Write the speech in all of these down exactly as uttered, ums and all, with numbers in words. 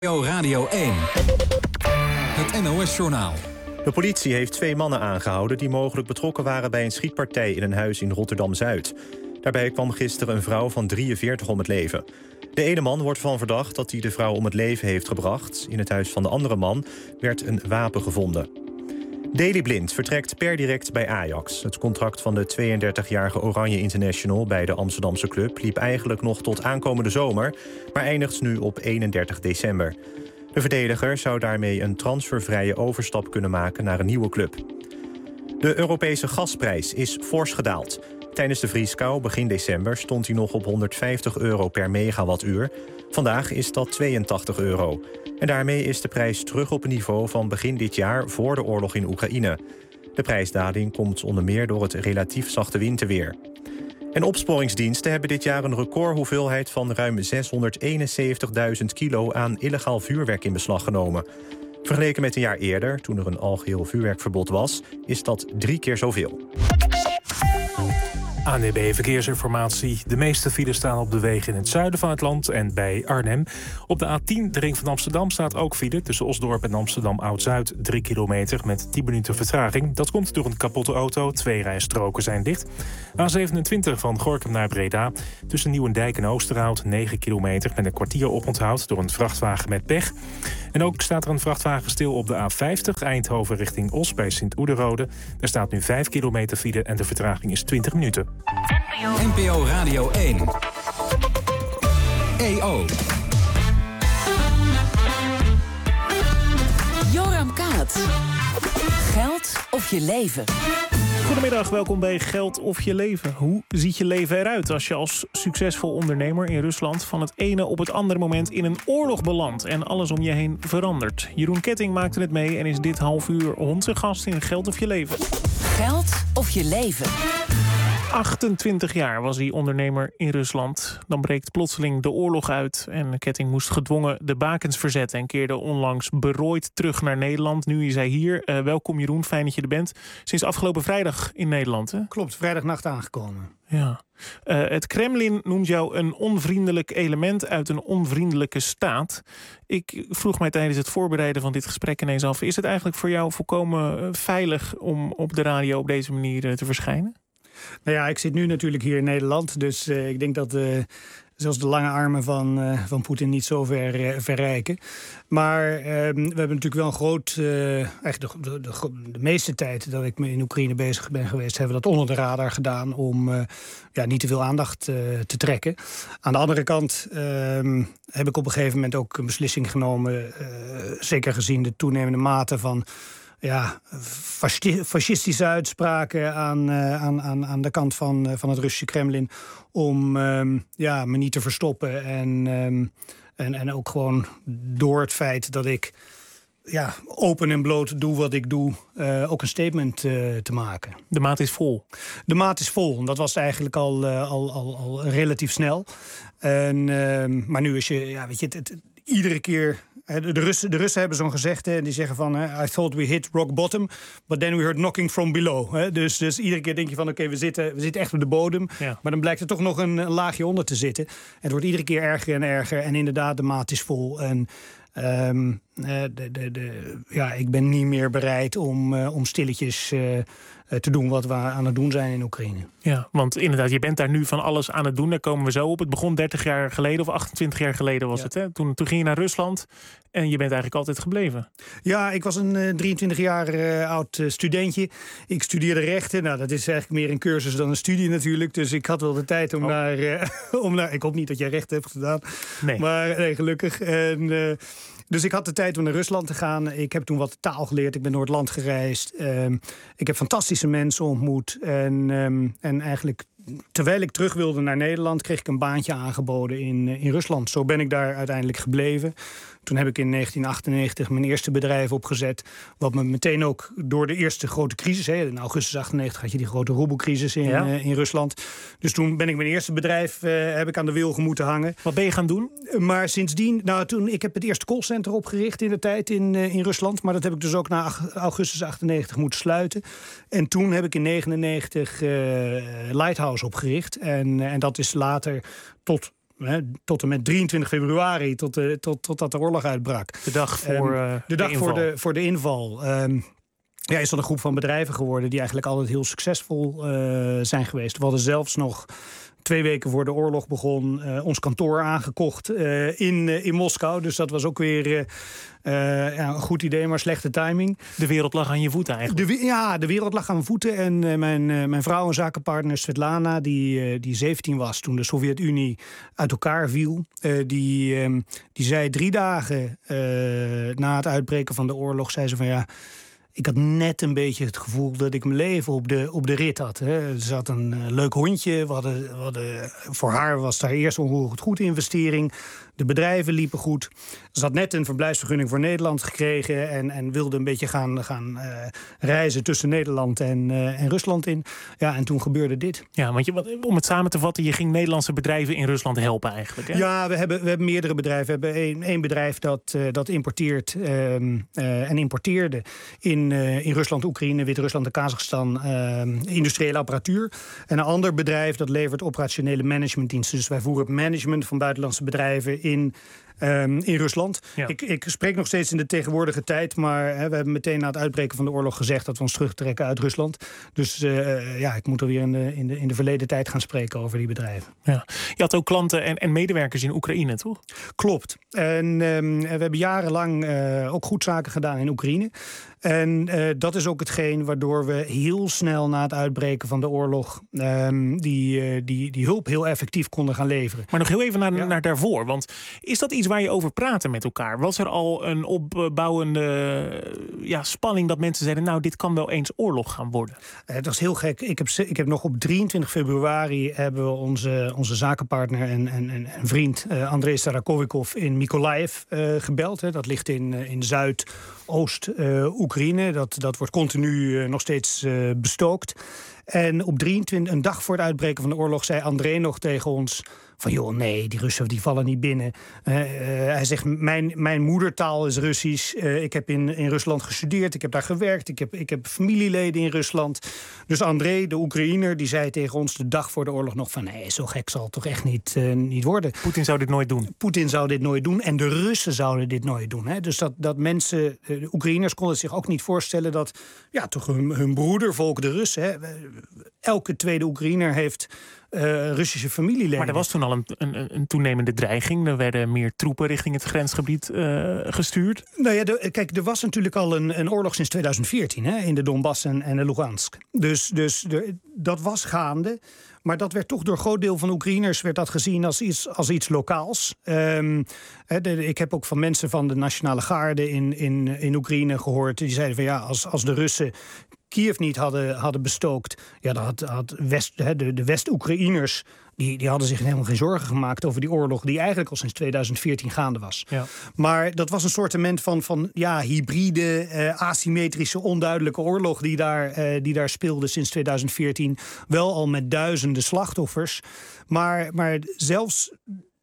Radio één. Het N O S-journaal. De politie heeft twee mannen aangehouden die mogelijk betrokken waren bij een schietpartij in een huis in Rotterdam-Zuid. Daarbij kwam gisteren een vrouw van drieënveertig om het leven. De ene man wordt ervan verdacht dat hij de vrouw om het leven heeft gebracht. In het huis van de andere man werd een wapen gevonden. Daley Blind vertrekt per direct bij Ajax. Het contract van de tweeëndertigjarige Oranje International bij de Amsterdamse club liep eigenlijk nog tot aankomende zomer, maar eindigt nu op eenendertig december. De verdediger zou daarmee een transfervrije overstap kunnen maken naar een nieuwe club. De Europese gasprijs is fors gedaald. Tijdens de vrieskou begin december stond hij nog op honderdvijftig euro per megawattuur. Vandaag is dat tweeëntachtig euro. En daarmee is de prijs terug op een niveau van begin dit jaar voor de oorlog in Oekraïne. De prijsdaling komt onder meer door het relatief zachte winterweer. En opsporingsdiensten hebben dit jaar een recordhoeveelheid van ruim zeshonderdeenenzeventigduizend kilo aan illegaal vuurwerk in beslag genomen. Vergeleken met een jaar eerder, toen er een algeheel vuurwerkverbod was, is dat drie keer zoveel. A N W B Verkeersinformatie. De meeste files staan op de wegen in het zuiden van het land en bij Arnhem. Op de A tien, de ring van Amsterdam, staat ook file tussen Osdorp en Amsterdam Oud-Zuid. Drie kilometer met tien minuten vertraging. Dat komt door een kapotte auto. Twee rijstroken zijn dicht. A zevenentwintig van Gorinchem naar Breda. Tussen Nieuwendijk en Oosterhout. negen kilometer met een kwartier oponthoud door een vrachtwagen met pech. En ook staat er een vrachtwagen stil op de A vijftig. Eindhoven richting Os bij Sint-Oederode. Er staat nu vijf kilometer file en de vertraging is twintig minuten. N P O Radio één. E O. Joram Kaat. Geld of je leven? Goedemiddag, welkom bij Geld of je leven. Hoe ziet je leven eruit als je als succesvol ondernemer in Rusland van het ene op het andere moment in een oorlog belandt en alles om je heen verandert? Jeroen Ketting maakte het mee en is dit half uur onze gast in Geld of je leven. Geld of je leven? achtentwintig jaar was hij ondernemer in Rusland. Dan breekt plotseling de oorlog uit en Ketting moest gedwongen de bakens verzetten en keerde onlangs berooid terug naar Nederland. Nu is hij hier. Uh, welkom Jeroen, fijn dat je er bent. Sinds afgelopen vrijdag in Nederland, hè? Klopt, vrijdagnacht aangekomen. Ja. Uh, het Kremlin noemt jou een onvriendelijk element uit een onvriendelijke staat. Ik vroeg mij tijdens het voorbereiden van dit gesprek ineens af, is het eigenlijk voor jou volkomen veilig om op de radio op deze manier uh, te verschijnen? Nou ja, ik zit nu natuurlijk hier in Nederland. Dus uh, ik denk dat uh, zelfs de lange armen van, uh, van Poetin niet zo ver uh, verrijken. Maar uh, we hebben natuurlijk wel een groot... Uh, eigenlijk de, de, de, de meeste tijd dat ik me in Oekraïne bezig ben geweest, hebben we dat onder de radar gedaan om uh, ja, niet te veel aandacht uh, te trekken. Aan de andere kant uh, heb ik op een gegeven moment ook een beslissing genomen, uh, zeker gezien de toenemende mate van ja, fascistische uitspraken aan, uh, aan, aan, aan de kant van, uh, van het Russische Kremlin, om um, ja, me niet te verstoppen. En, um, en, en ook gewoon door het feit dat ik ja, open en bloot doe wat ik doe, uh, ook een statement uh, te maken. De maat is vol. De maat is vol. Dat was eigenlijk al, uh, al, al, al relatief snel. En, uh, maar nu is je, ja, weet je, het, het, iedere keer. De Russen, de Russen hebben zo'n gezegde en die zeggen van I thought we hit rock bottom, but then we heard knocking from below. Dus, dus iedere keer denk je van oké, okay, we, zitten, we zitten echt op de bodem. Ja. Maar dan blijkt er toch nog een, een laagje onder te zitten. En het wordt iedere keer erger en erger. En inderdaad, de maat is vol. En um, de, de, de, ja, ik ben niet meer bereid om, uh, om stilletjes uh, te doen wat we aan het doen zijn in Oekraïne. Ja, want inderdaad, je bent daar nu van alles aan het doen. Daar komen we zo op. Het begon dertig jaar geleden of achtentwintig jaar geleden was ja. het. Hè? Toen, toen ging je naar Rusland en je bent eigenlijk altijd gebleven. Ja, ik was een uh, drieëntwintig jaar uh, oud uh, studentje. Ik studeerde rechten. Nou, dat is eigenlijk meer een cursus dan een studie natuurlijk. Dus ik had wel de tijd om, oh. naar, uh, om naar... Ik hoop niet dat jij rechten hebt gedaan. Nee. Maar nee, gelukkig. En, uh, dus ik had de tijd om naar Rusland te gaan. Ik heb toen wat taal geleerd. Ik ben door het land gereisd. Um, ik heb fantastische mensen ontmoet. En, um, en eigenlijk, terwijl ik terug wilde naar Nederland, kreeg ik een baantje aangeboden in, in Rusland. Zo ben ik daar uiteindelijk gebleven. Toen heb ik in negentien achtennegentig mijn eerste bedrijf opgezet. Wat me meteen ook door de eerste grote crisis, hè, in augustus achtennegentig had je die grote roebelcrisis in, ja. uh, in Rusland. Dus toen ben ik mijn eerste bedrijf uh, heb ik aan de wilgen moeten hangen. Wat ben je gaan doen? Maar sindsdien, nou toen, ik heb het eerste callcenter opgericht in de tijd in, uh, in Rusland. Maar dat heb ik dus ook na augustus achtennegentig moeten sluiten. En toen heb ik in negenennegentig uh, Lighthouse opgericht. En, uh, en dat is later tot hè, tot en met drieëntwintig februari, tot, uh, tot, totdat de oorlog uitbrak. De dag voor uh, um, de, dag de inval. Voor de, voor de inval. Um, ja, is dat een groep van bedrijven geworden die eigenlijk altijd heel succesvol uh, zijn geweest. We hadden zelfs nog twee weken voor de oorlog begon uh, ons kantoor aangekocht uh, in, uh, in Moskou. Dus dat was ook weer uh, uh, ja, een goed idee, maar slechte timing. De wereld lag aan je voeten eigenlijk. De, ja, de wereld lag aan mijn voeten. En uh, mijn, uh, mijn vrouw en zakenpartner Svetlana, die, uh, die zeventien was toen de Sovjet-Unie uit elkaar viel. Uh, die, um, die zei drie dagen uh, na het uitbreken van de oorlog, zei ze van ja, ik had net een beetje het gevoel dat ik mijn leven op de, op de rit had. Hè. Er zat een uh, leuk hondje. We hadden, we hadden, voor haar was daar eerst een ongelooflijk goede investering. De bedrijven liepen goed. Ze had net een verblijfsvergunning voor Nederland gekregen en, en wilde een beetje gaan, gaan uh, reizen tussen Nederland en, uh, en Rusland in. Ja, en toen gebeurde dit. Ja, want je, om het samen te vatten, je ging Nederlandse bedrijven in Rusland helpen eigenlijk. Hè? Ja, we hebben, we hebben meerdere bedrijven. We hebben één, één bedrijf dat, uh, dat importeert um, uh, en importeerde in, uh, in Rusland, Oekraïne, Wit-Rusland en Kazachstan uh, industriële apparatuur. En een ander bedrijf dat levert operationele managementdiensten. Dus wij voeren het management van buitenlandse bedrijven in, um, in Rusland. Ja. Ik, ik spreek nog steeds in de tegenwoordige tijd, maar hè, we hebben meteen na het uitbreken van de oorlog gezegd dat we ons terugtrekken uit Rusland. Dus uh, ja, ik moet alweer in de, in, de, in de verleden tijd gaan spreken over die bedrijven. Ja. Je had ook klanten en, en medewerkers in Oekraïne, toch? Klopt. En um, we hebben jarenlang uh, ook goed zaken gedaan in Oekraïne. En uh, dat is ook hetgeen waardoor we heel snel na het uitbreken van de oorlog um, die, uh, die, die hulp heel effectief konden gaan leveren. Maar nog heel even naar, Ja. naar daarvoor. Want is dat iets waar je over praatte met elkaar? Was er al een opbouwende ja, spanning dat mensen zeiden, nou, dit kan wel eens oorlog gaan worden? Uh, dat is heel gek. Ik heb, ik heb nog op drieëntwintig februari hebben we onze, onze zakenpartner en, en, en vriend uh, Andrei Starakovikov in Mykolaiv uh, gebeld. Hè. Dat ligt in, uh, in Zuidoost-Oekraïne. Uh, dat, dat wordt continu uh, nog steeds uh, bestookt. En op drieëntwintig, een dag voor het uitbreken van de oorlog, zei André nog tegen ons van joh, nee, die Russen die vallen niet binnen. Uh, uh, hij zegt, mijn, mijn moedertaal is Russisch. Uh, ik heb in, in Rusland gestudeerd, ik heb daar gewerkt. Ik heb, ik heb familieleden in Rusland. Dus André, de Oekraïner, die zei tegen ons de dag voor de oorlog nog van nee, zo gek zal het toch echt niet, uh, niet worden. Poetin zou dit nooit doen. Poetin zou dit nooit doen en de Russen zouden dit nooit doen. Hè? Dus dat, dat mensen, de Oekraïners konden zich ook niet voorstellen dat ja, toch hun, hun broedervolk, de Russen, hè? Elke tweede Oekraïner heeft uh, Russische familieleden. Maar er was toen al een, een, een toenemende dreiging. Er werden meer troepen richting het grensgebied uh, gestuurd. Nou ja, de, kijk, er was natuurlijk al een, een oorlog sinds tweeduizend veertien hè, in de Donbass en, en de Lugansk. Dus, dus de, dat was gaande. Maar dat werd toch door een groot deel van de Oekraïners werd dat gezien als iets, als iets lokaals. Um, de, ik heb ook van mensen van de Nationale Garde in, in, in Oekraïne gehoord. Die zeiden van ja, als, als de Russen Kiev niet hadden, hadden bestookt, ja, dan had, had West, de, de West-Oekraïners Die, die hadden zich helemaal geen zorgen gemaakt over die oorlog die eigenlijk al sinds tweeduizend veertien gaande was. Ja. Maar dat was een soortement van, van ja, hybride, uh, asymmetrische, onduidelijke oorlog die daar, uh, die daar speelde sinds tweeduizend veertien. Wel al met duizenden slachtoffers. Maar, maar zelfs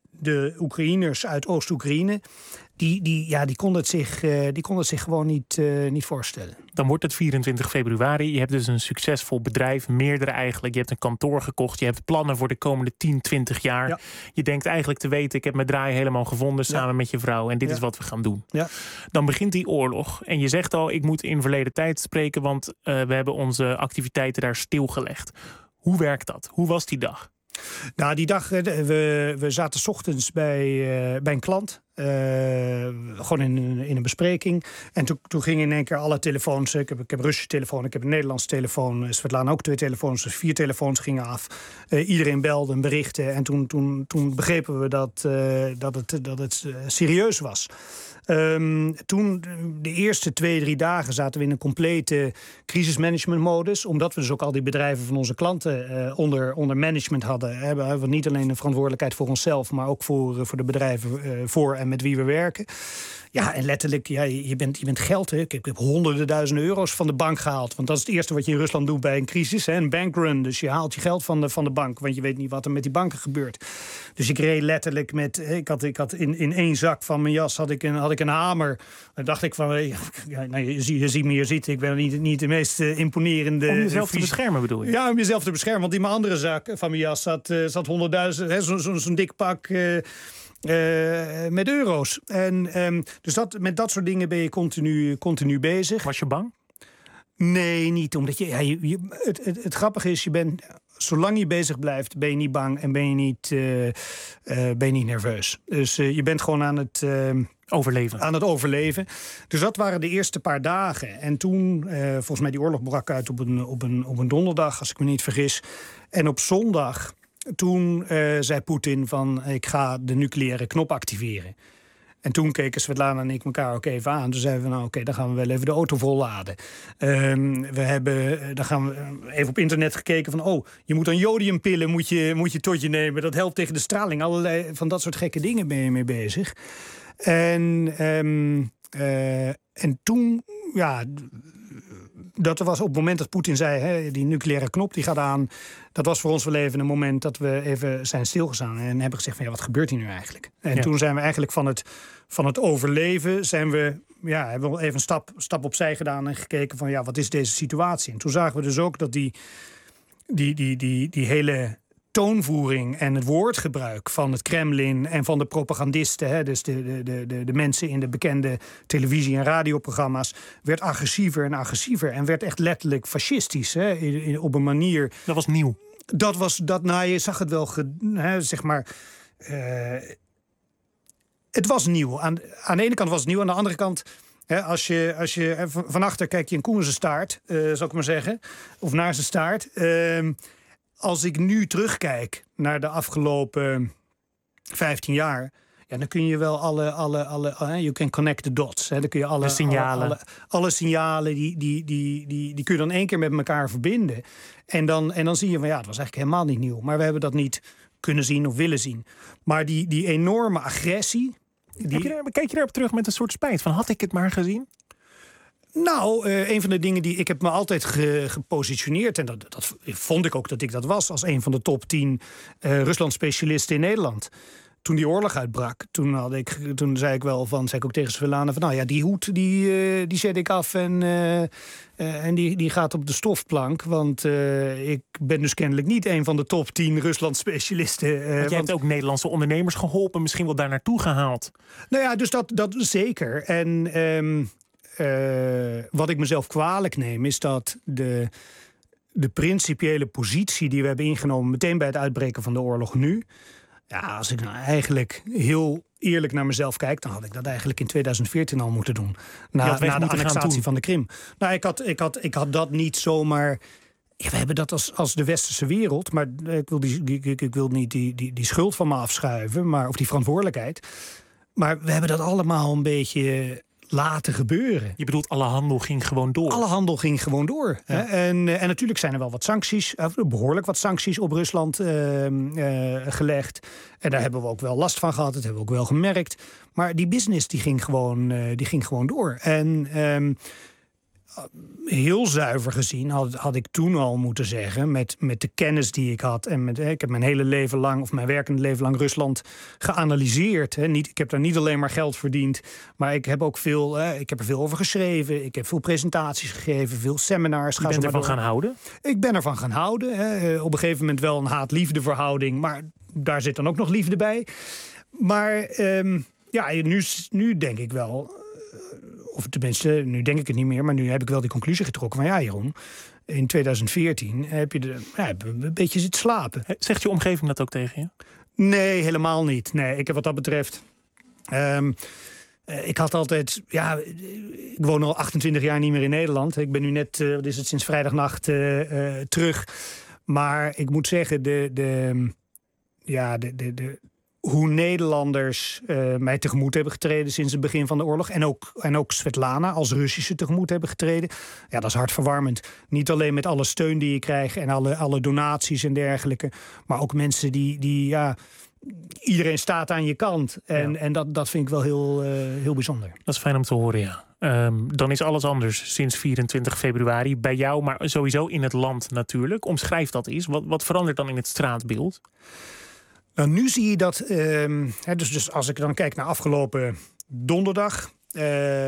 de Oekraïners uit Oost-Oekraïne, Die, die, ja, die konden het zich, uh, die konden het zich gewoon niet, uh, niet voorstellen. Dan wordt het vierentwintig februari. Je hebt dus een succesvol bedrijf, meerdere eigenlijk. Je hebt een kantoor gekocht. Je hebt plannen voor de komende tien, twintig jaar. Ja. Je denkt eigenlijk te weten, ik heb mijn draai helemaal gevonden samen ja. met je vrouw. En dit ja. is wat we gaan doen. Ja. Dan begint die oorlog. En je zegt al, ik moet in verleden tijd spreken, want uh, we hebben onze activiteiten daar stilgelegd. Hoe werkt dat? Hoe was die dag? Nou, die dag, we, we zaten 's ochtends bij, uh, bij een klant. Uh, gewoon in, in een bespreking. En toen, toen gingen in één keer alle telefoons. Ik heb, ik heb een Russische telefoon, ik heb een Nederlandse telefoon. Svetlana ook twee telefoons, dus vier telefoons gingen af. Uh, iedereen belde en berichtte. En toen, toen, toen begrepen we dat, uh, dat het, dat het uh, serieus was. Um, toen, de eerste twee, drie dagen zaten we in een complete crisismanagementmodus. Omdat we dus ook al die bedrijven van onze klanten uh, onder, onder management hadden. Hebben we niet alleen een verantwoordelijkheid voor onszelf, maar ook voor, uh, voor de bedrijven uh, voor en met wie we werken. Ja, en letterlijk, ja, je, bent, je bent geld. Hè. Ik, ik heb honderden duizenden euro's van de bank gehaald. Want dat is het eerste wat je in Rusland doet bij een crisis. Hè, een bankrun. Dus je haalt je geld van de, van de bank. Want je weet niet wat er met die banken gebeurt. Dus ik reed letterlijk met... Ik had, ik had in, in één zak van mijn jas had ik een, had ik een hamer. Dan dacht ik van... Ja, nou, je, ziet, je ziet me hier zitten. Ik ben niet, niet de meest uh, imponerende... Om jezelf vies... te beschermen bedoel je? Ja, om jezelf te beschermen. Want in mijn andere zak van mijn jas zat, uh, zat honderdduizend... Zo'n zo, zo'n dik pak... Uh, Uh, met euro's. En, um, dus dat, met dat soort dingen ben je continu, continu bezig. Was je bang? Nee, niet. Omdat je, ja, je, je het, het, het grappige is, je bent, zolang je bezig blijft, ben je niet bang en ben je niet, uh, uh, ben je niet nerveus. Dus uh, je bent gewoon aan het... Uh, Overleven. Aan het overleven. Dus dat waren de eerste paar dagen. En toen, uh, volgens mij die oorlog brak uit op een, op, een, op een donderdag, als ik me niet vergis. En op zondag... Toen uh, zei Poetin van ik ga de nucleaire knop activeren. En toen keken Svetlana en ik elkaar ook even aan. Toen zeiden we nou oké, okay, dan gaan we wel even de auto volladen. Um, we hebben, dan gaan we even op internet gekeken van oh, je moet dan jodiumpillen moet je, moet je tot je nemen. Dat helpt tegen de straling. Allerlei van dat soort gekke dingen ben je mee bezig. En, um, uh, en toen, ja... Dat was op het moment dat Poetin zei, hè, die nucleaire knop die gaat aan. Dat was voor ons wel even een moment dat we even zijn stilgestaan. En hebben gezegd van ja, wat gebeurt hier nu eigenlijk? En ja. Toen zijn we eigenlijk van het, van het overleven, zijn we, ja, hebben we even een stap, stap opzij gedaan en gekeken van ja, wat is deze situatie? En toen zagen we dus ook dat die, die, die, die, die hele toonvoering en het woordgebruik van het Kremlin en van de propagandisten, hè, dus de, de, de, de mensen in de bekende televisie- en radioprogramma's, werd agressiever en agressiever en werd echt letterlijk fascistisch, hè, in, in, op een manier. Dat was nieuw. Dat was dat. Nou, je zag het wel, ge, hè, zeg maar. Uh, het was nieuw. Aan, aan de ene kant was het nieuw, aan de andere kant. Hè, als je, als je van achter kijk je een koe in zijn staart, uh, zou ik maar zeggen, of naar zijn staart. Uh, Als ik nu terugkijk naar de afgelopen vijftien jaar... Ja, dan kun je wel alle... alle, alle uh, you can connect the dots. Hè. Dan kun je alle de signalen. Alle, alle, alle signalen, die, die, die, die, die kun je dan één keer met elkaar verbinden. En dan, en dan zie je van ja, het was eigenlijk helemaal niet nieuw. Maar we hebben dat niet kunnen zien of willen zien. Maar die, die enorme agressie... Die... Kijk, je daar, kijk je daarop terug met een soort spijt? Van had ik het maar gezien? Nou, uh, een van de dingen die ik heb me altijd ge, gepositioneerd... en dat, dat vond ik ook dat ik dat was... als een van de top tien uh, Rusland-specialisten in Nederland. Toen die oorlog uitbrak, toen, had ik, toen zei ik wel van... zei ik ook tegen Svetlana van... nou ja, die hoed die, uh, die zet ik af en, uh, uh, en die, die gaat op de stofplank. Want uh, ik ben dus kennelijk niet een van de top tien Rusland-specialisten. Uh, want jij want... hebt ook Nederlandse ondernemers geholpen... misschien wel daar naartoe gehaald. Nou ja, dus dat, dat zeker. En... Um, Uh, wat ik mezelf kwalijk neem, is dat de, de principiële positie die we hebben ingenomen meteen bij het uitbreken van de oorlog nu. Ja, als ik nou eigenlijk heel eerlijk naar mezelf kijk, dan had ik dat eigenlijk in tweeduizend veertien al moeten doen. Na, na de annexatie van de Krim. Nou, ik had, ik had, ik had dat niet zomaar. Ja, we hebben dat als, als de westerse wereld, maar ik wil, die, ik, ik wil niet die, die, die schuld van me afschuiven, maar, of die verantwoordelijkheid. Maar we hebben dat allemaal een beetje laten gebeuren. Je bedoelt, alle handel ging gewoon door? Alle handel ging gewoon door. Ja. Hè? En, en natuurlijk zijn er wel wat sancties, behoorlijk wat sancties op Rusland uh, uh, gelegd. En daar hebben we ook wel last van gehad. Dat hebben we ook wel gemerkt. Maar die business die ging gewoon, uh, die ging gewoon door. En um, heel zuiver gezien had, had ik toen al moeten zeggen, met, met de kennis die ik had. En met, ik heb mijn hele leven lang, of mijn werkende leven lang, Rusland geanalyseerd. Hè. Niet, ik heb daar niet alleen maar geld verdiend, maar ik heb ook veel, hè, ik heb er veel over geschreven. Ik heb veel presentaties gegeven, veel seminars. Je bent ervan gaan houden? Ik ben ervan gaan houden. Hè. Op een gegeven moment wel een haat-liefde verhouding, maar daar zit dan ook nog liefde bij. Maar um, ja, nu, nu denk ik wel, of tenminste, nu denk ik het niet meer, maar nu heb ik wel die conclusie getrokken van ja, Jeroen, in tweeduizend veertien heb je de, ja, een beetje zitten slapen. Zegt je omgeving dat ook tegen je? Nee, helemaal niet. Nee, ik heb wat dat betreft. Um, ik had altijd, ja, ik woon al achtentwintig jaar niet meer in Nederland. Ik ben nu net, uh, wat is het, sinds vrijdagnacht uh, uh, terug. Maar ik moet zeggen, de, de, ja, de, de, de hoe Nederlanders uh, mij tegemoet hebben getreden sinds het begin van de oorlog. En ook, en ook Svetlana als Russische tegemoet hebben getreden. Ja, dat is hartverwarmend. Niet alleen met alle steun die je krijgt en alle, alle donaties en dergelijke. Maar ook mensen die, die, ja, iedereen staat aan je kant. En, Ja. en dat, dat vind ik wel heel, uh, heel bijzonder. Dat is fijn om te horen, ja. Um, dan is alles anders sinds vierentwintig februari. Bij jou, maar sowieso in het land natuurlijk. Omschrijf dat eens. Wat, wat verandert dan in het straatbeeld? Nou, nu zie je dat... Um, hè, dus, dus als ik dan kijk naar afgelopen donderdag... Uh,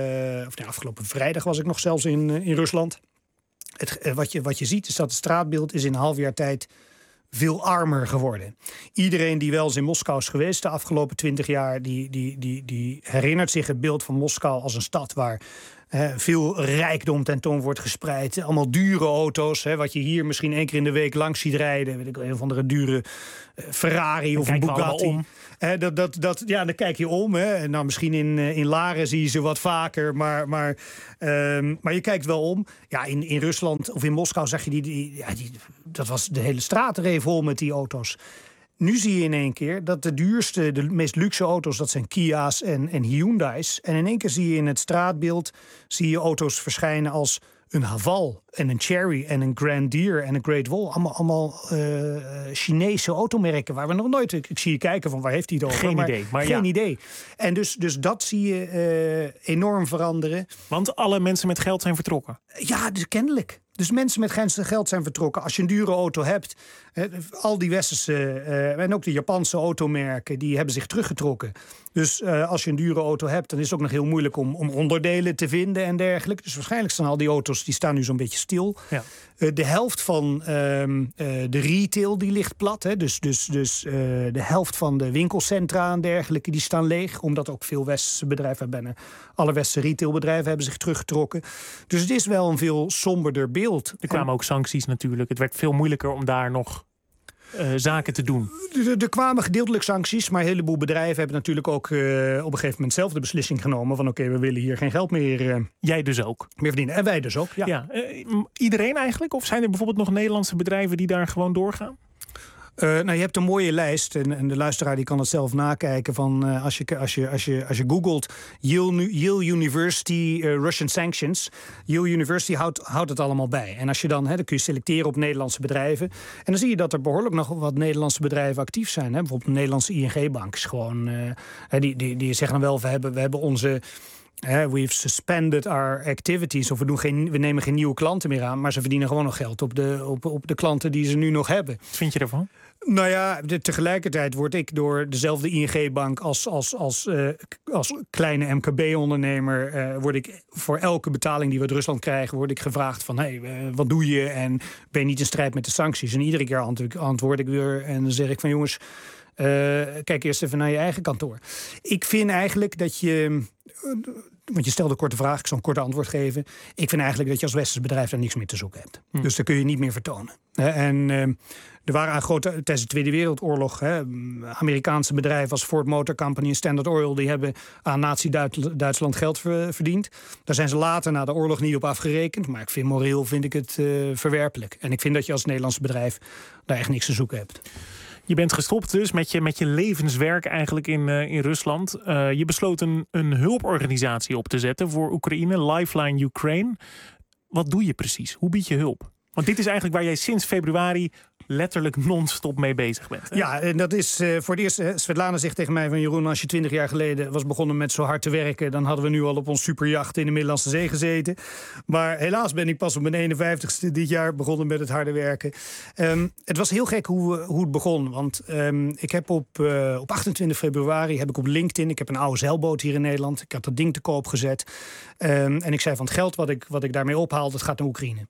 of nee, afgelopen vrijdag was ik nog zelfs in, in Rusland. Het, uh, wat, je, wat je ziet is dat het straatbeeld is in een half jaar tijd veel armer geworden. Iedereen die wel eens in Moskou is geweest de afgelopen twintig jaar... Die, die, die, die herinnert zich het beeld van Moskou als een stad waar... Uh, veel rijkdom tentoon wordt gespreid. Allemaal dure auto's. Hè, wat je hier misschien één keer in de week langs ziet rijden. Weet ik, een of andere dure uh, Ferrari of een Bugatti. Om. Uh, dat, dat, dat, ja, dan kijk je om. Hè. Nou, misschien in, uh, in Laren zie je ze wat vaker. Maar, maar, uh, maar je kijkt wel om. Ja, in, in Rusland of in Moskou zag je die... die, ja, die dat was de hele straat reed vol met die auto's. Nu zie je in één keer dat de duurste, de meest luxe auto's... dat zijn Kia's en, en Hyundai's. En in één keer zie je in het straatbeeld... zie je auto's verschijnen als een Haval en een Cherry en een Grand Deere en een Great Wall. Allemaal, allemaal uh, Chinese automerken waar we nog nooit... Ik, ik zie je kijken van waar heeft hij het over? Geen maar, idee. Maar geen ja. idee. En dus, dus dat zie je uh, enorm veranderen. Want alle mensen met geld zijn vertrokken. Ja, dus kennelijk. Dus mensen met geld zijn vertrokken. Als je een dure auto hebt, eh, al die westerse uh, en ook de Japanse automerken, die hebben zich teruggetrokken. Dus uh, als je een dure auto hebt, dan is het ook nog heel moeilijk om, om onderdelen te vinden en dergelijke. Dus waarschijnlijk staan al die auto's, die staan nu zo'n beetje stil. Ja. Uh, de helft van uh, uh, de retail, die ligt plat. Hè. Dus, dus, dus uh, de helft van de winkelcentra en dergelijke, die staan leeg. Omdat ook veel westerse bedrijven hebben. Alle westerse retailbedrijven hebben zich teruggetrokken. Dus het is wel een veel somberder beeld. Er kwamen ook sancties natuurlijk. Het werd veel moeilijker om daar nog uh, zaken te doen. Er, er kwamen gedeeltelijk sancties, maar een heleboel bedrijven hebben natuurlijk ook uh, op een gegeven moment zelf de beslissing genomen van oké, okay, we willen hier geen geld meer, uh, Jij dus ook. meer verdienen. En wij dus ook, ja. ja uh, iedereen eigenlijk? Of zijn er bijvoorbeeld nog Nederlandse bedrijven die daar gewoon doorgaan? Uh, nou, je hebt een mooie lijst en, en de luisteraar die kan het zelf nakijken van uh, als je als je als je als je googelt Yale, Yale University uh, Russian sanctions. Yale University houdt houdt het allemaal bij. En als je dan, hè, dan kun je selecteren op Nederlandse bedrijven. En dan zie je dat er behoorlijk nog wat Nederlandse bedrijven actief zijn. Hè. Bijvoorbeeld de Nederlandse I N G-bank is gewoon, uh, die, die die zeggen dan wel, we hebben we hebben onze Uh, we've suspended our activities. Of we, doen geen, we nemen geen nieuwe klanten meer aan. Maar ze verdienen gewoon nog geld op de, op, op de klanten die ze nu nog hebben. Wat vind je ervan? Nou ja, de, tegelijkertijd word ik door dezelfde I N G-bank als, als, als, uh, als kleine M K B-ondernemer... Uh, word ik voor elke betaling die we uit Rusland krijgen... word ik gevraagd van, hé, hey, uh, wat doe je? En ben je niet in strijd met de sancties? En iedere keer antwoord, antwoord ik weer en dan zeg ik van, jongens... Uh, kijk eerst even naar je eigen kantoor. Ik vind eigenlijk dat je... Uh, want je stelde een korte vraag, ik zal een korte antwoord geven. Ik vind eigenlijk dat je als westers bedrijf daar niks meer te zoeken hebt. Hm. Dus daar kun je niet meer vertonen. En uh, er waren aan grote, tijdens de Tweede Wereldoorlog... Hè, Amerikaanse bedrijven als Ford Motor Company en Standard Oil... die hebben aan Nazi-Duitsland geld verdiend. Daar zijn ze later na de oorlog niet op afgerekend. Maar ik vind moreel vind ik het uh, verwerpelijk. En ik vind dat je als Nederlands bedrijf daar echt niks te zoeken hebt. Je bent gestopt dus met je, met je levenswerk eigenlijk in, uh, in Rusland. Uh, je besloot een, een hulporganisatie op te zetten voor Oekraïne, Lifeline Ukraine. Wat doe je precies? Hoe bied je hulp? Want dit is eigenlijk waar jij sinds februari letterlijk non-stop mee bezig bent. Hè? Ja, en dat is uh, voor het eerst... Uh, Svetlana zegt tegen mij van... Jeroen, als je twintig jaar geleden was begonnen met zo hard te werken... dan hadden we nu al op ons superjacht in de Middellandse Zee gezeten. Maar helaas ben ik pas op mijn eenenvijftigste dit jaar begonnen met het harde werken. Um, het was heel gek hoe, hoe het begon. Want um, ik heb op, uh, op achtentwintig februari heb ik op LinkedIn... ik heb een oude zeilboot hier in Nederland. Ik had dat ding te koop gezet. Um, en ik zei van het geld wat ik, wat ik daarmee ophaal... dat gaat naar Oekraïne.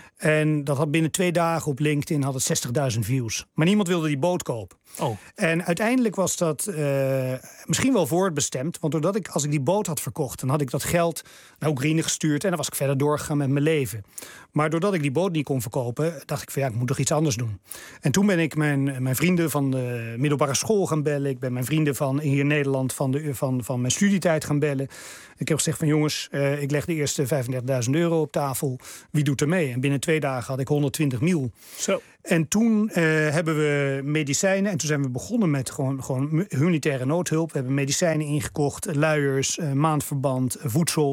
En dat had binnen twee dagen op LinkedIn had het zestigduizend views. Maar niemand wilde die boot kopen. Oh. En uiteindelijk was dat uh, misschien wel voorbestemd. Want doordat ik, als ik die boot had verkocht... dan had ik dat geld naar Oekraïne gestuurd... en dan was ik verder doorgegaan met mijn leven. Maar doordat ik die boot niet kon verkopen... dacht ik van ja, ik moet toch iets anders doen. En toen ben ik mijn, mijn vrienden van de middelbare school gaan bellen. Ik ben mijn vrienden van hier in Nederland van, de, van, van mijn studietijd gaan bellen. Ik heb gezegd van jongens, uh, ik leg de eerste vijfendertigduizend euro op tafel. Wie doet er mee? En binnen twee dagen had ik honderdtwintig mil. Zo. En toen uh, hebben we medicijnen. En toen zijn we begonnen met gewoon, gewoon humanitaire noodhulp. We hebben medicijnen ingekocht, luiers, uh, maandverband, uh, voedsel.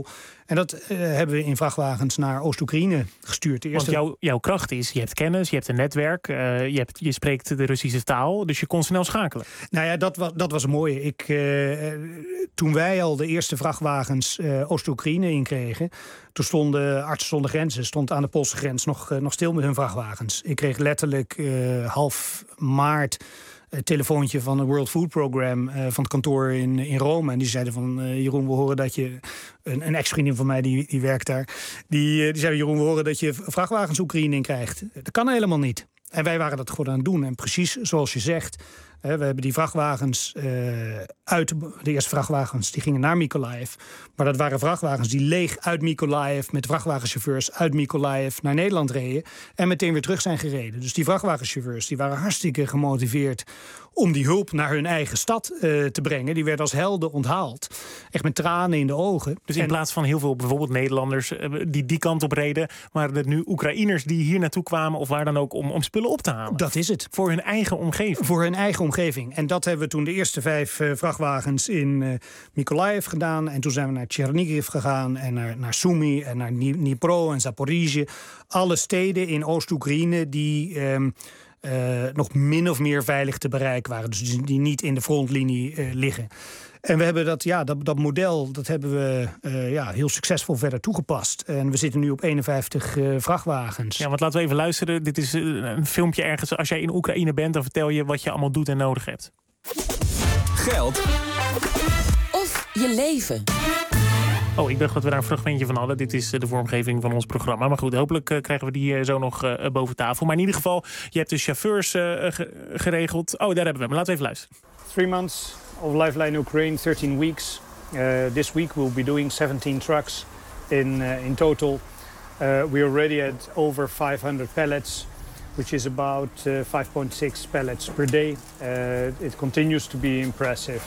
En dat uh, hebben we in vrachtwagens naar Oost-Oekraïne gestuurd. De eerste... Want jouw, jouw kracht is, je hebt kennis, je hebt een netwerk, uh, je, hebt, je spreekt de Russische taal, dus je kon snel schakelen. Nou ja, dat was, dat was het mooie. Ik, uh, toen wij al de eerste vrachtwagens uh, Oost-Oekraïne inkregen, toen stonden Artsen zonder Grenzen, stond aan de Poolse grens nog, uh, nog stil met hun vrachtwagens. Ik kreeg letterlijk uh, half maart een telefoontje van het World Food Program uh, van het kantoor in, in Rome. En die zeiden van, uh, Jeroen, we horen dat je... Een, een ex-vriendin van mij, die, die werkt daar. Die, uh, die zei, Jeroen, we horen dat je vrachtwagens Oekraïne in krijgt. Dat kan helemaal niet. En wij waren dat gewoon aan het doen. En precies zoals je zegt, we hebben die vrachtwagens uh, uit... De eerste vrachtwagens die gingen naar Mykolaiv. Maar dat waren vrachtwagens die leeg uit Mykolaiv... met vrachtwagenchauffeurs uit Mykolaiv naar Nederland reden... en meteen weer terug zijn gereden. Dus die vrachtwagenchauffeurs die waren hartstikke gemotiveerd... om die hulp naar hun eigen stad uh, te brengen. Die werden als helden onthaald. Echt met tranen in de ogen. Dus in en... plaats van heel veel bijvoorbeeld Nederlanders... Uh, die die kant op reden... waren het nu Oekraïners die hier naartoe kwamen... of waar dan ook om, om spullen op te halen. Dat is het. Voor hun eigen omgeving. Voor hun eigen omgeving. En dat hebben we toen de eerste vijf uh, vrachtwagens in uh, Mykolaiv gedaan. En toen zijn we naar Chernigiv gegaan... en naar, naar Sumy en naar Dnipro en Zaporizhzhia. Alle steden in Oost-Oekraïne die... Um, Uh, nog min of meer veilig te bereiken waren. Dus die niet in de frontlinie uh, liggen. En we hebben dat, ja, dat, dat model dat hebben we uh, ja, heel succesvol verder toegepast. En we zitten nu op eenenvijftig uh, vrachtwagens. Ja, want laten we even luisteren. Dit is uh, een filmpje ergens. Als jij in Oekraïne bent, dan vertel je wat je allemaal doet en nodig hebt. Geld of je leven. Oh, ik dacht dat we daar een fragmentje van hadden. Dit is de vormgeving van ons programma. Maar goed, hopelijk uh, krijgen we die uh, zo nog uh, boven tafel. Maar in ieder geval, je hebt de chauffeurs uh, ge- geregeld. Oh, daar hebben we hem. Laten we even luisteren. Three months of Lifeline Ukraine, thirteen weeks. Uh, this week we'll be doing seventeen trucks in, uh, in total. Uh, we already had over five hundred pallets, which is about uh, five point six pallets per day. Uh, it continues to be impressive.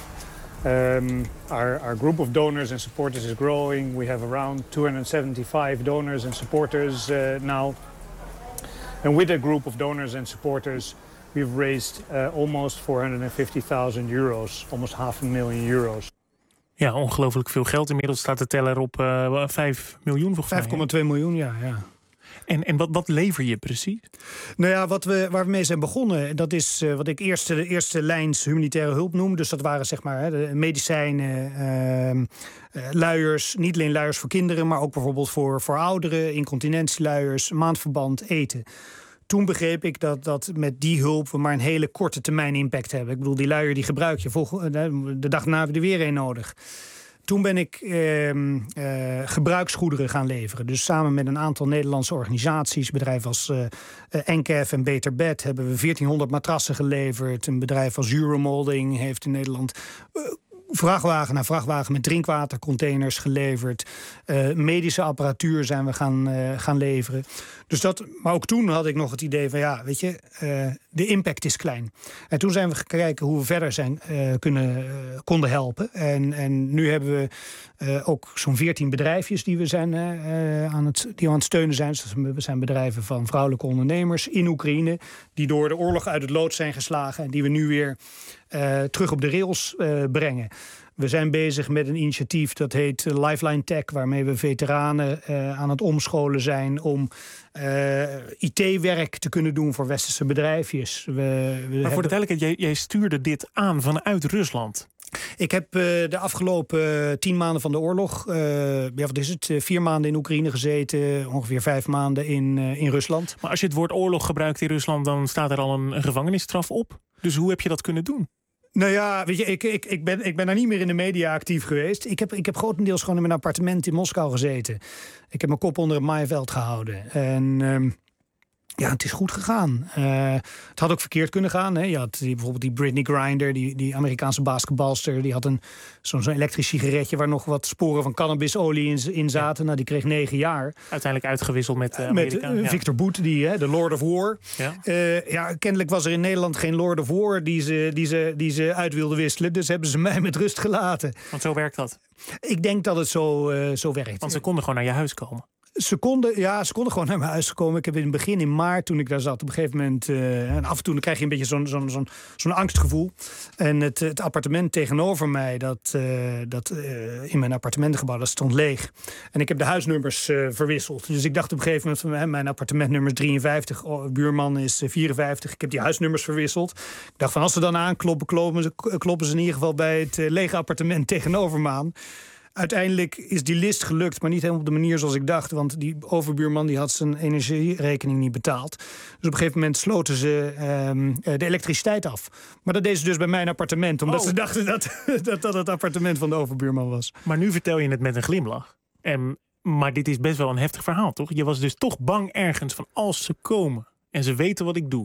Um, our, our group of donors and supporters is growing. We have around two hundred seventy-five donors and supporters uh, now. And with a group of donors and supporters, we've raised uh, almost four hundred fifty thousand euros, almost half a million euros. Ja, ongelooflijk veel geld. Inmiddels staat de teller op uh, vijf miljoen volgens mij. vijf komma twee miljoen, ja, ja. En, en wat, wat lever je precies? Nou ja, wat we, waar we mee zijn begonnen, dat is uh, wat ik eerst de eerste lijns humanitaire hulp noem. Dus dat waren zeg maar hè, de medicijnen, uh, uh, luiers, niet alleen luiers voor kinderen, maar ook bijvoorbeeld voor, voor ouderen, incontinentieluiers, maandverband, eten. Toen begreep ik dat, dat met die hulp we maar een hele korte termijn impact hebben. Ik bedoel, die luier die gebruik je, volg, de dag daarna hebben we er weer een nodig. Toen ben ik uh, uh, gebruiksgoederen gaan leveren. Dus samen met een aantal Nederlandse organisaties, bedrijven als uh, uh, N C A F en Beter Bed, hebben we veertienhonderd matrassen geleverd. Een bedrijf als Euromolding heeft in Nederland uh, vrachtwagen na vrachtwagen met drinkwatercontainers geleverd. Uh, medische apparatuur zijn we gaan, uh, gaan leveren. Dus dat, maar ook toen had ik nog het idee van ja, weet je, uh, de impact is klein. En toen zijn we gaan kijken hoe we verder zijn, uh, kunnen, uh, konden helpen. En, en nu hebben we uh, ook zo'n veertien bedrijfjes die we zijn, uh, aan het, die aan het steunen zijn. Dus we zijn bedrijven van vrouwelijke ondernemers in Oekraïne, die door de oorlog uit het lood zijn geslagen en die we nu weer uh, terug op de rails uh, brengen. We zijn bezig met een initiatief dat heet Lifeline Tech, waarmee we veteranen uh, aan het omscholen zijn om uh, I T-werk te kunnen doen voor westerse bedrijfjes. We, we maar hebben... voor de duidelijkheid, jij, jij stuurde dit aan vanuit Rusland. Ik heb uh, de afgelopen uh, tien maanden van de oorlog, uh, ja, wat is het, uh, vier maanden in Oekraïne gezeten, ongeveer vijf maanden in, uh, in Rusland. Maar als je het woord oorlog gebruikt in Rusland, dan staat er al een, een gevangenisstraf op. Dus hoe heb je dat kunnen doen? Nou ja, weet je, ik, ik, ik, ben, ik ben daar niet meer in de media actief geweest. Ik heb, ik heb grotendeels gewoon in mijn appartement in Moskou gezeten. Ik heb mijn kop onder het maaiveld gehouden. En um, ja, het is goed gegaan. Uh, het had ook verkeerd kunnen gaan. Hè. Je had die, bijvoorbeeld die Britney Griner, die, die Amerikaanse basketbalster. Die had een, zo'n, zo'n elektrisch sigaretje waar nog wat sporen van cannabisolie in, in zaten. Ja. Nou, die kreeg negen jaar. Uiteindelijk uitgewisseld met uh, Met uh, Victor ja. Boet, die, hè, de Lord of War. Ja. Uh, ja, kennelijk was er in Nederland geen Lord of War die ze, die, ze, die ze uit wilden wisselen. Dus hebben ze mij met rust gelaten. Want zo werkt dat? Ik denk dat het zo, uh, zo werkt. Want ze konden gewoon naar je huis komen. Ze konden, ja, ze konden gewoon naar mijn huis komen. Ik heb in het begin in maart, toen ik daar zat, op een gegeven moment... Uh, en af en toe dan krijg je een beetje zo'n, zo'n, zo'n, zo'n angstgevoel. En het, het appartement tegenover mij, dat, uh, dat uh, in mijn appartementengebouw, dat stond leeg. En ik heb de huisnummers uh, verwisseld. Dus ik dacht op een gegeven moment van, hè, mijn appartementnummer is drieënvijftig, oh, buurman is vierenvijftig. Ik heb die huisnummers verwisseld. Ik dacht van, als ze dan aankloppen, kloppen ze, kloppen ze in ieder geval bij het uh, lege appartement tegenover me aan. Uiteindelijk is die list gelukt, maar niet helemaal op de manier zoals ik dacht. Want die overbuurman die had zijn energierekening niet betaald. Dus op een gegeven moment sloten ze um, de elektriciteit af. Maar dat deden ze dus bij mijn appartement. Omdat oh. ze dachten dat, dat dat het appartement van de overbuurman was. Maar nu vertel je het met een glimlach. En, maar dit is best wel een heftig verhaal, toch? Je was dus toch bang ergens van als ze komen en ze weten wat ik doe.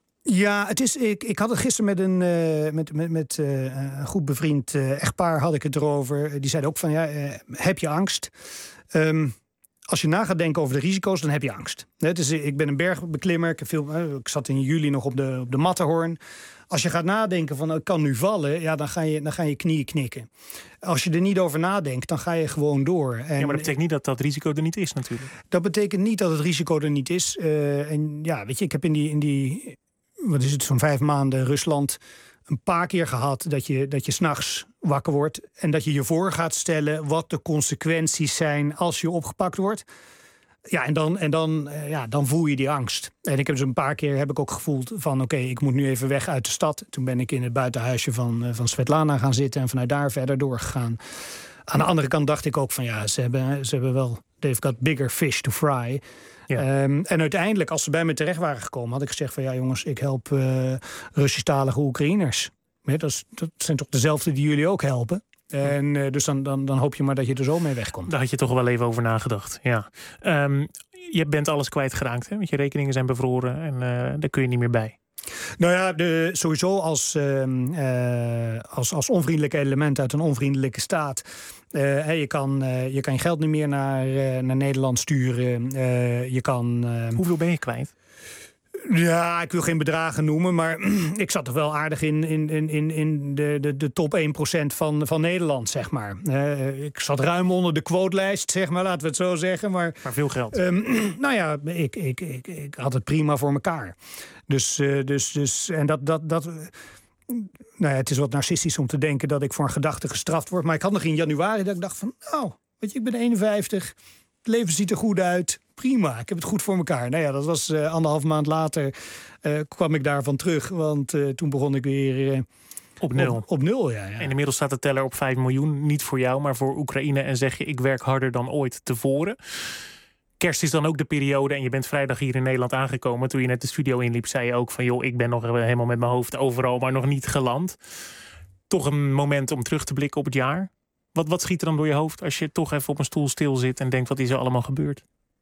Ja, het is, ik, ik had het gisteren met een, uh, met, met, met, uh, een goed bevriend uh, echtpaar had ik het erover. Die zeiden ook van, ja, uh, heb je angst? Um, als je na gaat denken over de risico's, dan heb je angst. Het is, ik ben een bergbeklimmer. Ik, heb veel, uh, ik zat in juli nog op de, op de Matterhorn. Als je gaat nadenken van, ik kan nu vallen, ja, dan, ga je, dan gaan je knieën knikken. Als je er niet over nadenkt, dan ga je gewoon door. En, ja, maar dat betekent niet dat dat risico er niet is natuurlijk. Dat betekent niet dat het risico er niet is. Uh, en ja, weet je, ik heb in die... In die wat is het, zo'n vijf maanden Rusland een paar keer gehad dat je, dat je 's nachts wakker wordt en dat je je voor gaat stellen wat de consequenties zijn als je opgepakt wordt. Ja, en dan, en dan, ja, dan voel je die angst. En ik heb dus een paar keer heb ik ook gevoeld van oké, okay, ik moet nu even weg uit de stad. Toen ben ik in het buitenhuisje van, van Svetlana gaan zitten en vanuit daar verder doorgegaan. Aan de andere kant dacht ik ook van ja, ze hebben, ze hebben wel, they've got bigger fish to fry. Ja. Um, en uiteindelijk, als ze bij me terecht waren gekomen, had ik gezegd van ja jongens, ik help uh, Russisch-talige Oekraïners. Ja, dat, is, dat zijn toch dezelfde die jullie ook helpen. En uh, dus dan, dan, dan hoop je maar dat je er zo mee wegkomt. Daar had je toch wel even over nagedacht. Ja. Um, je bent alles kwijtgeraakt, hè? Want je rekeningen zijn bevroren en uh, daar kun je niet meer bij. Nou ja, de, sowieso als, uh, uh, als, als onvriendelijk element uit een onvriendelijke staat. Uh, je, kan, uh, je kan je geld niet meer naar, uh, naar Nederland sturen. Uh, je kan, uh, Hoeveel ben je kwijt? Ja, ik wil geen bedragen noemen, maar ik zat toch wel aardig in, in, in, in de, de, de top één procent van, van Nederland, zeg maar. Uh, ik zat ruim onder de quotelijst, zeg maar, laten we het zo zeggen. Maar, maar veel geld. Um, nou ja, ik, ik, ik, ik had het prima voor elkaar. Dus, uh, dus, dus en dat... dat, dat nou ja, het is wat narcistisch om te denken dat ik voor een gedachte gestraft word. Maar ik had nog in januari dat ik dacht van, nou, weet je, ik ben eenenvijftig. Het leven ziet er goed uit. Prima, ik heb het goed voor elkaar. Nou ja, dat was uh, anderhalf maand later uh, kwam ik daarvan terug. Want uh, toen begon ik weer... Uh, op nul. Op, op nul, ja, ja. En inmiddels staat de teller op vijf miljoen. Niet voor jou, maar voor Oekraïne. En zeg je, ik werk harder dan ooit tevoren. Kerst is dan ook de periode en je bent vrijdag hier in Nederland aangekomen. Toen je net de studio inliep, zei je ook van joh, ik ben nog helemaal met mijn hoofd overal, maar nog niet geland. Toch een moment om terug te blikken op het jaar. Wat, wat schiet er dan door je hoofd als je toch even op een stoel stil zit en denkt wat is er allemaal gebeurd?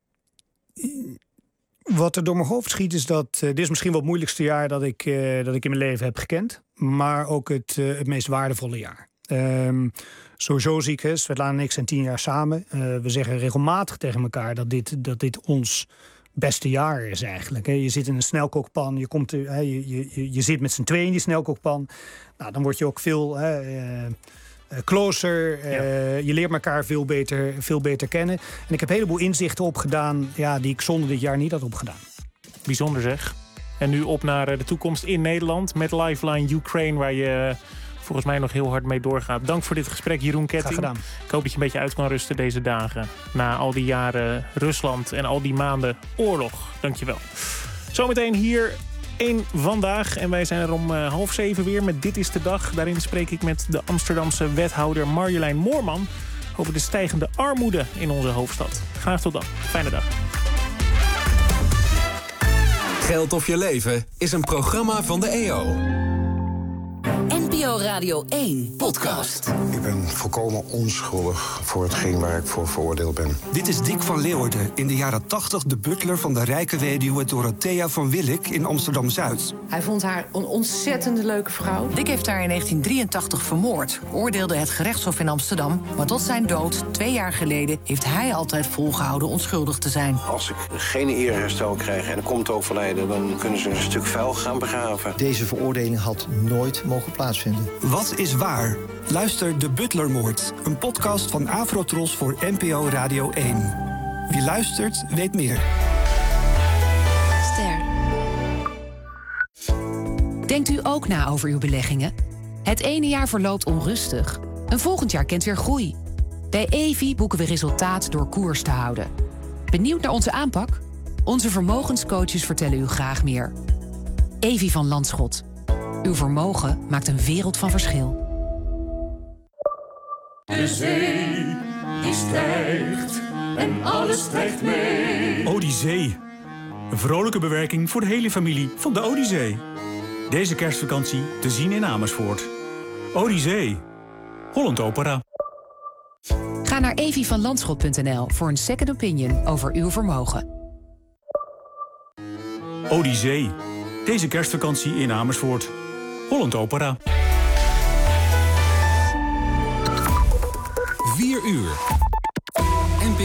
Wat er door mijn hoofd schiet is dat... Uh, dit is misschien wel het moeilijkste jaar dat ik, uh, dat ik in mijn leven heb gekend. Maar ook het, uh, het meest waardevolle jaar. Um, sowieso zie ik, hè, Svetlana en ik zijn tien jaar samen. Uh, we zeggen regelmatig tegen elkaar dat dit, dat dit ons beste jaar is eigenlijk. Hè. Je zit in een snelkookpan, je, komt, uh, je, je, je zit met z'n tweeën in die snelkookpan. Nou, dan word je ook veel... Uh, uh, Uh, closer, uh, ja. Je leert elkaar veel beter, veel beter kennen. En ik heb een heleboel inzichten opgedaan ja, die ik zonder dit jaar niet had opgedaan. Bijzonder zeg. En nu op naar de toekomst in Nederland met Lifeline Ukraine, waar je volgens mij nog heel hard mee doorgaat. Dank voor dit gesprek, Jeroen Ketting. Graag gedaan. Ik hoop dat je een beetje uit kan rusten deze dagen. Na al die jaren Rusland en al die maanden oorlog. Dank je wel. Zometeen hier... Eén vandaag en wij zijn er om uh, half zeven weer met Dit is de Dag. Daarin spreek ik met de Amsterdamse wethouder Marjolein Moorman over de stijgende armoede in onze hoofdstad. Graag tot dan. Fijne dag. Geld of je leven is een programma van de E O. N P O Radio één podcast. Ik ben volkomen onschuldig voor hetgeen waar ik voor veroordeeld ben. Dit is Dick van Leeuwarden, in de jaren tachtig de butler van de rijke weduwe Dorothea van Willik in Amsterdam-Zuid. Hij vond haar een ontzettende leuke vrouw. Dick heeft haar in negentien drieëntachtig vermoord, oordeelde het gerechtshof in Amsterdam. Maar tot zijn dood, twee jaar geleden, heeft hij altijd volgehouden onschuldig te zijn. Als ik geen eerherstel krijg en er komt overlijden, dan kunnen ze een stuk vuil gaan begraven. Deze veroordeling had nooit mogen plaatsvinden. Wat is waar? Luister De Butlermoord, een podcast van Afrotros voor N P O Radio één. Wie luistert, weet meer. Ster. Denkt u ook na over uw beleggingen? Het ene jaar verloopt onrustig. Een volgend jaar kent weer groei. Bij Evi boeken we resultaat door koers te houden. Benieuwd naar onze aanpak? Onze vermogenscoaches vertellen u graag meer. Evi van Landschot. Uw vermogen maakt een wereld van verschil. De zee, die stijgt en alles stijgt mee. Odyssee. Een vrolijke bewerking voor de hele familie van de Odyssee. Deze kerstvakantie te zien in Amersfoort. Odyssee. Holland Opera. Ga naar evi van landschot punt n l voor een second opinion over uw vermogen. Odyssee. Deze kerstvakantie in Amersfoort. Holland Opera. vier uur.